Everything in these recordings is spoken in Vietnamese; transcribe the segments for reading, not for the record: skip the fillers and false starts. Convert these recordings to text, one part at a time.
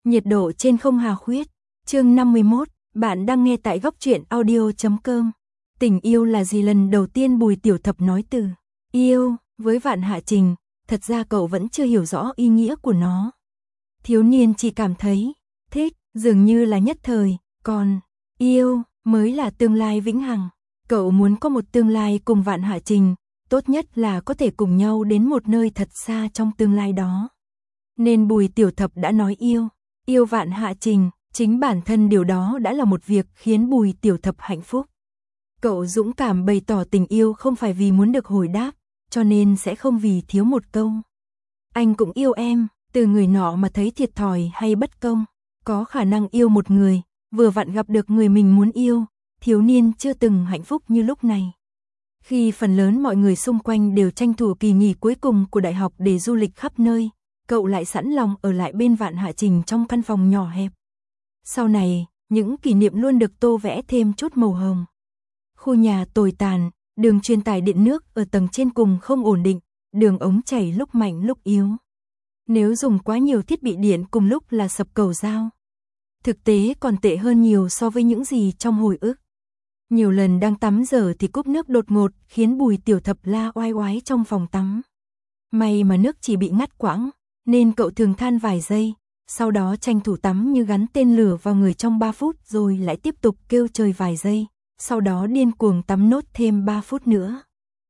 Nhiệt độ trên không hà khuyết. Chương 51, bạn đang nghe tại góc truyện audio.com. Tình yêu là gì? Lần đầu tiên Bùi Tiểu Thập nói từ yêu với Vạn Hạ Trình, thật ra cậu vẫn chưa hiểu rõ ý nghĩa của nó. Thiếu niên chỉ cảm thấy thích, dường như là nhất thời, còn yêu mới là tương lai vĩnh hằng. Cậu muốn có một tương lai cùng Vạn Hạ Trình, tốt nhất là có thể cùng nhau đến một nơi thật xa trong tương lai đó. Nên Bùi Tiểu Thập đã nói yêu Vạn Hạ Trình, chính bản thân điều đó đã là một việc khiến Bùi Tiểu Thập hạnh phúc. Cậu dũng cảm bày tỏ tình yêu không phải vì muốn được hồi đáp, cho nên sẽ không vì thiếu một câu anh cũng yêu em, từ người nọ mà thấy thiệt thòi hay bất công. Có khả năng yêu một người, vừa vặn gặp được người mình muốn yêu, thiếu niên chưa từng hạnh phúc như lúc này. Khi phần lớn mọi người xung quanh đều tranh thủ kỳ nghỉ cuối cùng của đại học để du lịch khắp nơi, cậu lại sẵn lòng ở lại bên Vạn Hạ Trình trong căn phòng nhỏ hẹp. Sau này, những kỷ niệm luôn được tô vẽ thêm chút màu hồng. Khu nhà tồi tàn, đường truyền tải điện nước ở tầng trên cùng không ổn định, đường ống chảy lúc mạnh lúc yếu. Nếu dùng quá nhiều thiết bị điện cùng lúc là sập cầu dao. Thực tế còn tệ hơn nhiều so với những gì trong hồi ức. Nhiều lần đang tắm giờ thì cúp nước đột ngột khiến Bùi Tiểu Thập la oai oái trong phòng tắm. May mà nước chỉ bị ngắt quãng, nên cậu thường than vài giây, sau đó tranh thủ tắm như gắn tên lửa vào người trong 3 phút rồi lại tiếp tục kêu trời vài giây, sau đó điên cuồng tắm nốt thêm 3 phút nữa.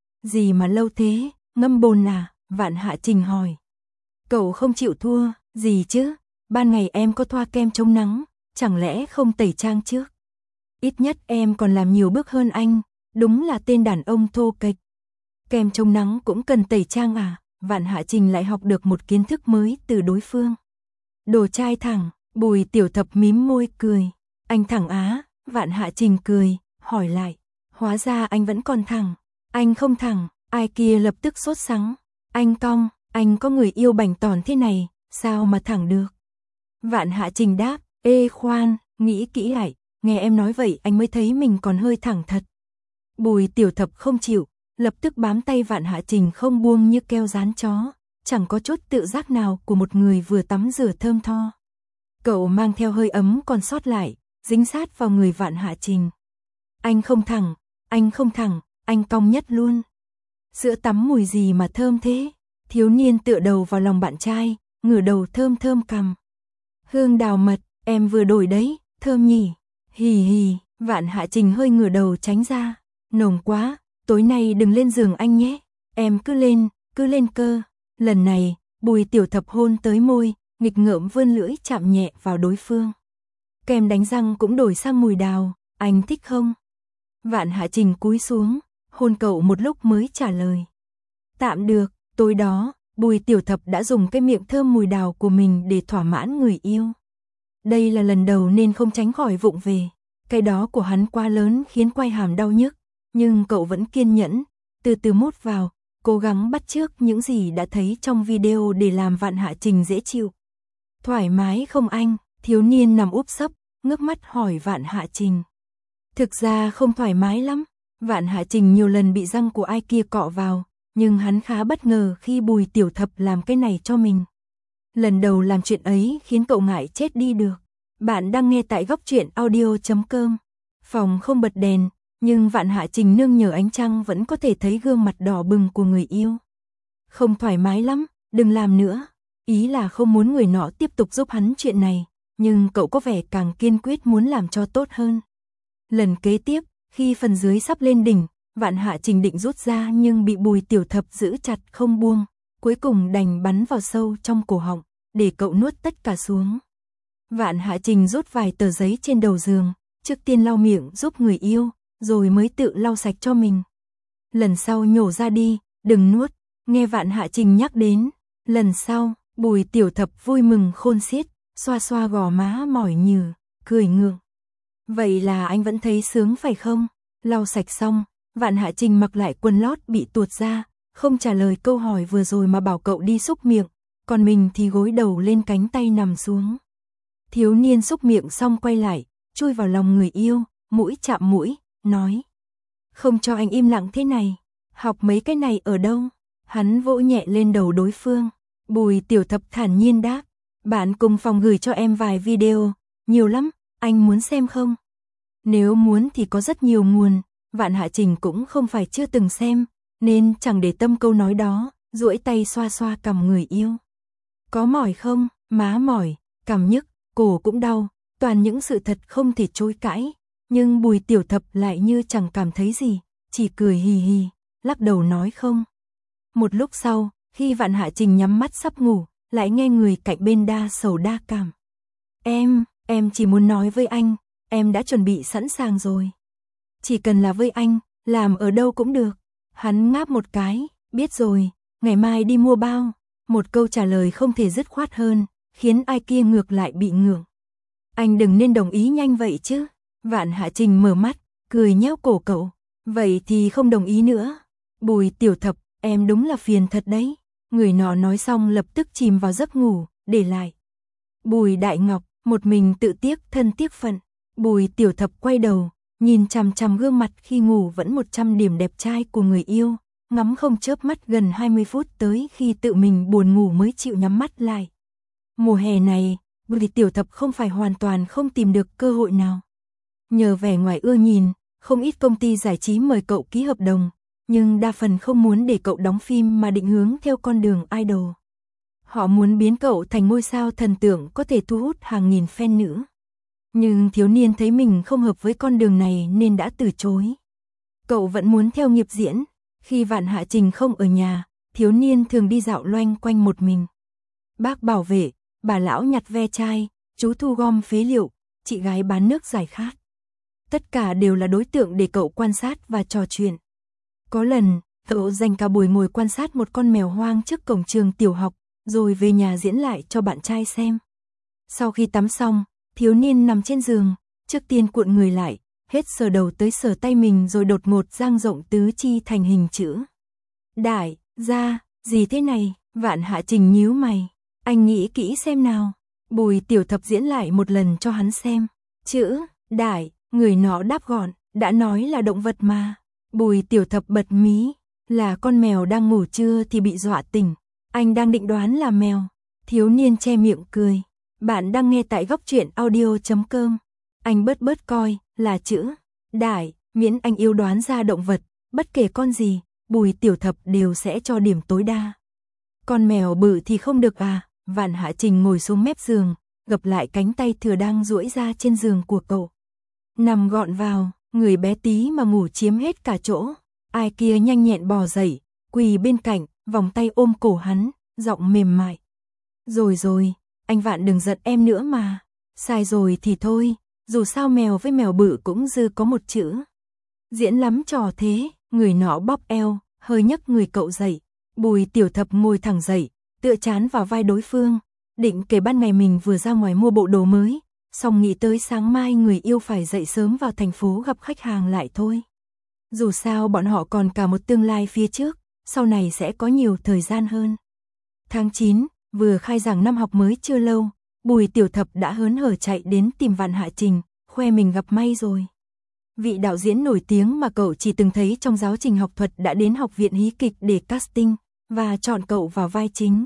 Gì mà lâu thế, ngâm bồn à? Vạn Hạ Trình hỏi. Cậu không chịu thua, gì chứ, ban ngày em có thoa kem chống nắng, chẳng lẽ không tẩy trang trước? Ít nhất em còn làm nhiều bước hơn anh, đúng là tên đàn ông thô kệch. Kem chống nắng cũng cần tẩy trang à? Vạn Hạ Trình lại học được một kiến thức mới từ đối phương. Đồ trai thẳng, Bùi Tiểu Thập mím môi cười. Anh thẳng á? Vạn Hạ Trình cười, hỏi lại. Hóa ra anh vẫn còn thẳng. Anh không thẳng, ai kia lập tức sốt sắng. Anh cong, anh có người yêu bảnh tỏn thế này, sao mà thẳng được? Vạn Hạ Trình đáp, ê khoan, nghĩ kỹ lại, nghe em nói vậy anh mới thấy mình còn hơi thẳng thật. Bùi Tiểu Thập không chịu, lập tức bám tay Vạn Hạ Trình không buông như keo dán chó, chẳng có chút tự giác nào của một người vừa tắm rửa thơm tho. Cậu mang theo hơi ấm còn sót lại, dính sát vào người Vạn Hạ Trình. Anh không thẳng, anh không thẳng, anh cong nhất luôn. Sữa tắm mùi gì mà thơm thế? Thiếu niên tựa đầu vào lòng bạn trai, ngửa đầu thơm thơm cằm. Hương đào mật, em vừa đổi đấy, thơm nhỉ? Hì hì, Vạn Hạ Trình hơi ngửa đầu tránh ra. Nồng quá, tối nay đừng lên giường anh nhé. Em cứ lên cơ. Lần này, Bùi Tiểu Thập hôn tới môi, nghịch ngợm vươn lưỡi chạm nhẹ vào đối phương. Kem đánh răng cũng đổi sang mùi đào, anh thích không? Vạn Hạ Trình cúi xuống, hôn cậu một lúc mới trả lời. Tạm được, tối đó, Bùi Tiểu Thập đã dùng cái miệng thơm mùi đào của mình để thỏa mãn người yêu. Đây là lần đầu nên không tránh khỏi vụng về. Cái đó của hắn quá lớn khiến quai hàm đau nhức, nhưng cậu vẫn kiên nhẫn, từ từ mút vào, cố gắng bắt chước những gì đã thấy trong video để làm Vạn Hạ Trình dễ chịu. Thoải mái không anh? Thiếu niên nằm úp sấp, ngước mắt hỏi Vạn Hạ Trình. Thực ra không thoải mái lắm. Vạn Hạ Trình nhiều lần bị răng của ai kia cọ vào, nhưng hắn khá bất ngờ khi Bùi Tiểu Thập làm cái này cho mình. Lần đầu làm chuyện ấy khiến cậu ngại chết đi được. Bạn đang nghe tại góc truyện audio.com. Phòng không bật đèn, nhưng Vạn Hạ Trình nương nhờ ánh trăng vẫn có thể thấy gương mặt đỏ bừng của người yêu. Không thoải mái lắm, đừng làm nữa. Ý là không muốn người nọ tiếp tục giúp hắn chuyện này, nhưng cậu có vẻ càng kiên quyết muốn làm cho tốt hơn. Lần kế tiếp, khi phần dưới sắp lên đỉnh, Vạn Hạ Trình định rút ra nhưng bị Bùi Tiểu Thập giữ chặt không buông, cuối cùng đành bắn vào sâu trong cổ họng, để cậu nuốt tất cả xuống. Vạn Hạ Trình rút vài tờ giấy trên đầu giường, trước tiên lau miệng giúp người yêu, rồi mới tự lau sạch cho mình. Lần sau nhổ ra đi, đừng nuốt, nghe Vạn Hạ Trình nhắc đến. Lần sau, Bùi Tiểu Thập vui mừng khôn xiết, xoa xoa gò má mỏi nhừ, cười ngượng. Vậy là anh vẫn thấy sướng phải không? Lau sạch xong, Vạn Hạ Trình mặc lại quần lót bị tuột ra, không trả lời câu hỏi vừa rồi mà bảo cậu đi xúc miệng, còn mình thì gối đầu lên cánh tay nằm xuống. Thiếu niên xúc miệng xong quay lại, chui vào lòng người yêu, mũi chạm mũi, nói. Không cho anh im lặng thế này, học mấy cái này ở đâu? Hắn vỗ nhẹ lên đầu đối phương. Bùi Tiểu Thập thản nhiên đáp, Bạn cùng phòng gửi cho em vài video, nhiều lắm, anh muốn xem không? Nếu muốn thì có rất nhiều nguồn, Vạn Hạ Trình cũng không phải chưa từng xem, nên chẳng để tâm câu nói đó, duỗi tay xoa xoa cằm người yêu. Có mỏi không? Má mỏi, cằm nhức, cổ cũng đau, toàn những sự thật không thể chối cãi, nhưng Bùi Tiểu Thập lại như chẳng cảm thấy gì, chỉ cười hì hì, lắc đầu nói không. Một lúc sau, khi Vạn Hạ Trình nhắm mắt sắp ngủ, lại nghe người cạnh bên đa sầu đa cảm. Em chỉ muốn nói với anh, em đã chuẩn bị sẵn sàng rồi. Chỉ cần là với anh, làm ở đâu cũng được. Hắn ngáp một cái, biết rồi, ngày mai đi mua bao. Một câu trả lời không thể dứt khoát hơn, khiến ai kia ngược lại bị ngượng. Anh đừng nên đồng ý nhanh vậy chứ. Vạn Hạ Trình mở mắt, cười nhéo cổ cậu. Vậy thì không đồng ý nữa. Bùi Tiểu Thập, em đúng là phiền thật đấy. Người nọ nói xong lập tức chìm vào giấc ngủ, để lại Bùi Đại Ngọc, một mình tự tiếc thân tiếc phận. Bùi Tiểu Thập quay đầu, nhìn chằm chằm gương mặt khi ngủ vẫn 100 điểm đẹp trai của người yêu, ngắm không chớp mắt gần 20 phút tới khi tự mình buồn ngủ mới chịu nhắm mắt lại. Mùa hè này, Bùi Tiểu Thập không phải hoàn toàn không tìm được cơ hội nào. Nhờ vẻ ngoài ưa nhìn, không ít công ty giải trí mời cậu ký hợp đồng, nhưng đa phần không muốn để cậu đóng phim mà định hướng theo con đường idol. Họ muốn biến cậu thành ngôi sao thần tượng có thể thu hút hàng nghìn fan nữ. Nhưng thiếu niên thấy mình không hợp với con đường này nên đã từ chối. Cậu vẫn muốn theo nghiệp diễn. Khi Vạn Hạ Trình không ở nhà, thiếu niên thường đi dạo loanh quanh một mình. Bác bảo vệ, bà lão nhặt ve chai, chú thu gom phế liệu, chị gái bán nước giải khát. Tất cả đều là đối tượng để cậu quan sát và trò chuyện. Có lần, cậu dành cả buổi ngồi quan sát một con mèo hoang trước cổng trường tiểu học, rồi về nhà diễn lại cho bạn trai xem. Sau khi tắm xong, thiếu niên nằm trên giường, trước tiên cuộn người lại, hết sờ đầu tới sờ tay mình rồi đột ngột dang rộng tứ chi thành hình chữ. Đại, gia, gì thế này? Vạn Hạ Trình nhíu mày. Anh nghĩ kỹ xem nào. Bùi Tiểu Thập diễn lại một lần cho hắn xem. Chữ, đại, người nọ đáp gọn, đã nói là động vật mà. Bùi Tiểu Thập bật mí, là con mèo đang ngủ trưa thì bị dọa tỉnh. Anh đang định đoán là mèo. Thiếu niên che miệng cười. Bạn đang nghe tại góc truyện audio.com. Anh bớt coi, là chữ đại, miễn anh yêu đoán ra động vật, bất kể con gì, Bùi Tiểu Thập đều sẽ cho điểm tối đa. Con mèo bự thì không được à? Vạn Hạ Trình ngồi xuống mép giường, gập lại cánh tay thừa đang duỗi ra trên giường của cậu. Nằm gọn vào, người bé tí mà ngủ chiếm hết cả chỗ. Ai kia nhanh nhẹn bò dậy, quỳ bên cạnh, vòng tay ôm cổ hắn, giọng mềm mại. Rồi, anh Vạn đừng giận em nữa mà. Sai rồi thì thôi, dù sao mèo với mèo bự cũng dư có một chữ. Diễn lắm trò thế, người nọ bóp eo, hơi nhấc người cậu dậy. Bùi Tiểu Thập ngồi thẳng dậy, tựa chán vào vai đối phương, định kể ban ngày mình vừa ra ngoài mua bộ đồ mới, xong nghĩ tới sáng mai người yêu phải dậy sớm vào thành phố gặp khách hàng lại thôi. Dù sao bọn họ còn cả một tương lai phía trước, sau này sẽ có nhiều thời gian hơn. Tháng 9, vừa khai giảng năm học mới chưa lâu, Bùi Tiểu Thập đã hớn hở chạy đến tìm Vạn Hạ Trình, khoe mình gặp may rồi. Vị đạo diễn nổi tiếng mà cậu chỉ từng thấy trong giáo trình học thuật đã đến học viện hí kịch để casting, và chọn cậu vào vai chính.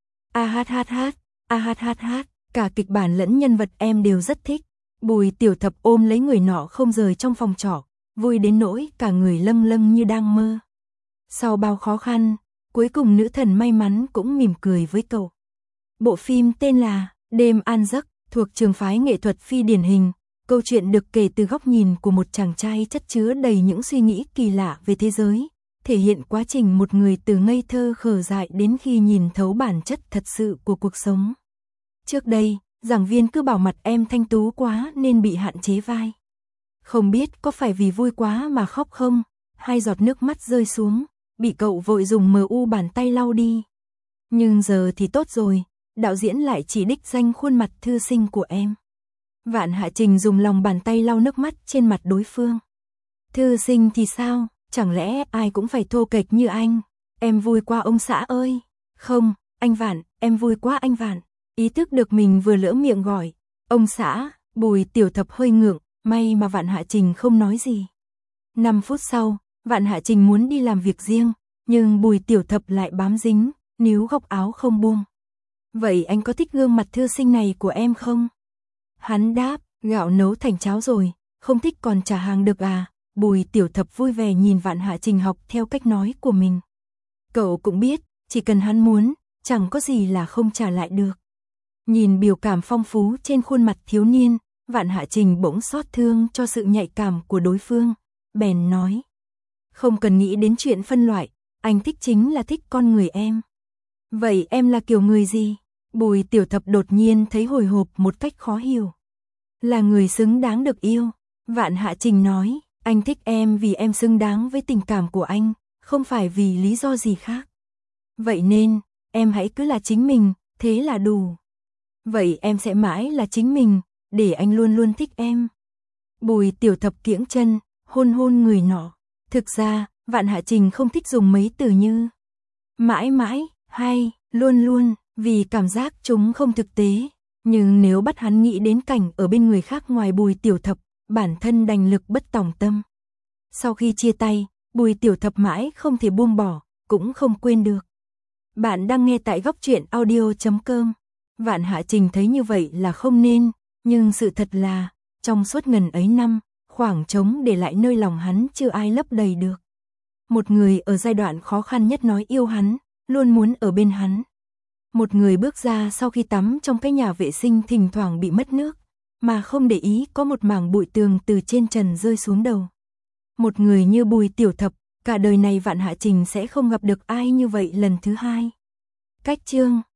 Cả kịch bản lẫn nhân vật em đều rất thích. Bùi Tiểu Thập ôm lấy người nọ không rời trong phòng trọ, vui đến nỗi cả người lâng lâng như đang mơ. Sau bao khó khăn, cuối cùng nữ thần may mắn cũng mỉm cười với cậu. Bộ phim tên là Đêm An Giấc, thuộc trường phái nghệ thuật phi điển hình. Câu chuyện được kể từ góc nhìn của một chàng trai chất chứa đầy những suy nghĩ kỳ lạ về thế giới, thể hiện quá trình một người từ ngây thơ khờ dại đến khi nhìn thấu bản chất thật sự của cuộc sống. Trước đây, giảng viên cứ bảo mặt em thanh tú quá nên bị hạn chế vai. Không biết có phải vì vui quá mà khóc không, 2 giọt nước mắt rơi xuống, bị cậu vội dùng MU bàn tay lau đi. Nhưng giờ thì tốt rồi, đạo diễn lại chỉ đích danh khuôn mặt thư sinh của em. Vạn Hạ Trình dùng lòng bàn tay lau nước mắt trên mặt đối phương. Thư sinh thì sao, chẳng lẽ ai cũng phải thô kệch như anh? Em vui quá ông xã ơi. Không, anh Vạn, em vui quá anh Vạn. Ý thức được mình vừa lỡ miệng gọi ông xã, Bùi Tiểu Thập hơi ngượng, may mà Vạn Hạ Trình không nói gì. 5 phút sau, Vạn Hạ Trình muốn đi làm việc riêng, nhưng Bùi Tiểu Thập lại bám dính, níu góc áo không buông. Vậy anh có thích gương mặt thư sinh này của em không? Hắn đáp, gạo nấu thành cháo rồi, không thích còn trả hàng được à? Bùi Tiểu Thập vui vẻ nhìn Vạn Hạ Trình học theo cách nói của mình. Cậu cũng biết, chỉ cần hắn muốn, chẳng có gì là không trả lại được. Nhìn biểu cảm phong phú trên khuôn mặt thiếu niên, Vạn Hạ Trình bỗng xót thương cho sự nhạy cảm của đối phương, bèn nói. Không cần nghĩ đến chuyện phân loại, anh thích chính là thích con người em. Vậy em là kiểu người gì? Bùi Tiểu Thập đột nhiên thấy hồi hộp một cách khó hiểu. Là người xứng đáng được yêu. Vạn Hạ Trình nói, anh thích em vì em xứng đáng với tình cảm của anh, không phải vì lý do gì khác. Vậy nên, em hãy cứ là chính mình, thế là đủ. Vậy em sẽ mãi là chính mình, để anh luôn luôn thích em. Bùi Tiểu Thập kiễng chân, hôn hôn người nọ. Thực ra, Vạn Hạ Trình không thích dùng mấy từ như mãi mãi, hay, luôn luôn, vì cảm giác chúng không thực tế. Nhưng nếu bắt hắn nghĩ đến cảnh ở bên người khác ngoài Bùi Tiểu Thập, bản thân đành lực bất tòng tâm. Sau khi chia tay, Bùi Tiểu Thập mãi không thể buông bỏ, cũng không quên được. Bạn đang nghe tại góc truyện audio.com. Vạn Hạ Trình thấy như vậy là không nên, nhưng sự thật là, trong suốt ngần ấy năm, khoảng trống để lại nơi lòng hắn chưa ai lấp đầy được. Một người ở giai đoạn khó khăn nhất nói yêu hắn, luôn muốn ở bên hắn. Một người bước ra sau khi tắm trong cái nhà vệ sinh thỉnh thoảng bị mất nước, mà không để ý có một mảng bụi tường từ trên trần rơi xuống đầu. Một người như Bùi Tiểu Thập, cả đời này Vạn Hạ Trình sẽ không gặp được ai như vậy lần thứ hai. Cách chương